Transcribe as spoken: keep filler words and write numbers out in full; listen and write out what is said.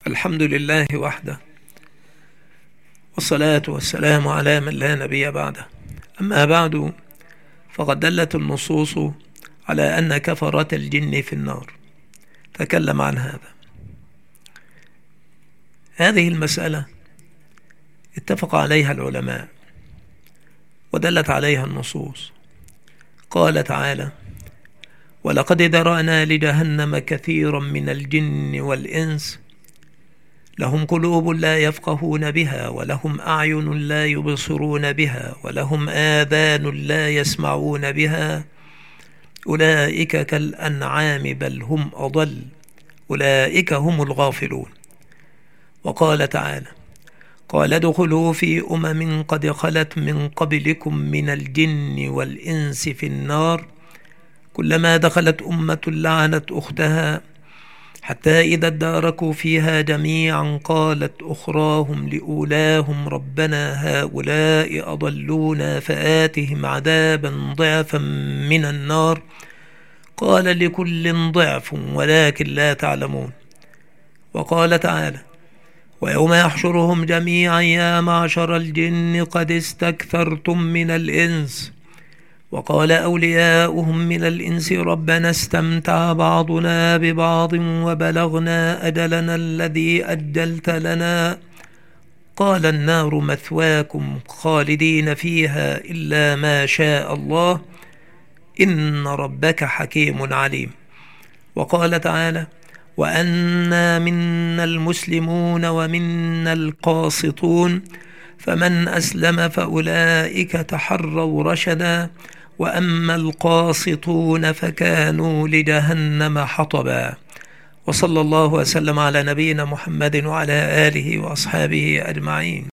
الحمد لله وحده، والصلاة والسلام على من لا نبي بعده. أما بعد، فقد دلت النصوص على أن كفرة الجن في النار. تكلم عن هذا. هذه المسألة اتفق عليها العلماء ودلت عليها النصوص. قال تعالى: ولقد ذرأنا لجهنم كثيرا من الجن والإنس لهم قلوب لا يفقهون بها، ولهم أعين لا يبصرون بها، ولهم آذان لا يسمعون بها، أولئك كالأنعام بل هم أضل، أولئك هم الغافلون. وقال تعالى: قال ادخلوا في أمم قد خلت من قبلكم من الجن والإنس في النار كلما دخلت أمة لعنت أختها حتى إذا اداركوا فيها جميعا قالت أخراهم لأولاهم ربنا هؤلاء أضلونا فآتهم عذابا ضعفا من النار قال لكل ضعف ولكن لا تعلمون. وقال تعالى: ويوم يحشرهم جميعا يا معشر الجن قد استكثرتم من الإنس وقال أولياؤهم من الإنس ربنا استمتع بعضنا ببعض وبلغنا أجلنا الذي أجلت لنا قال النار مثواكم خالدين فيها إلا ما شاء الله إن ربك حكيم عليم. وقال تعالى: وأنا منا المسلمون ومنا القاسطون فمن أسلم فأولئك تحروا رشدا وأما القاسطون فكانوا لجهنم حطبا. وصلى الله وسلم على نبينا محمد وعلى آله وأصحابه أجمعين.